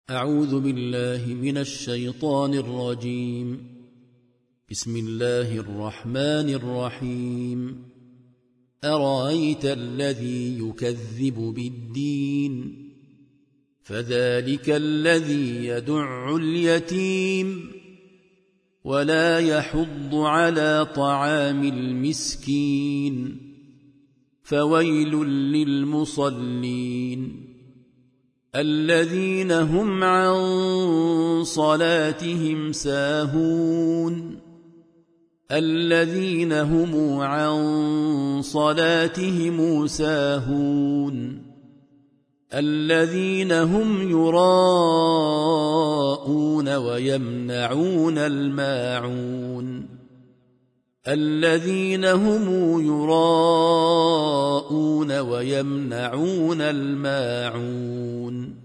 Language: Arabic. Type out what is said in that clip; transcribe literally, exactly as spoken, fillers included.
أعوذ بالله من الشيطان الرجيم. بسم الله الرحمن الرحيم. أرأيت الذي يكذب بالدين فذلك الذي يدع اليتيم ولا يحض على طعام المسكين فويل للمصلين الذين هم عن صلاتهم ساهون الذين هم عن صلاتهم ساهون الذين هم يراءون ويمنعون الماعون الذين هم يراءون ويمنعون الماعون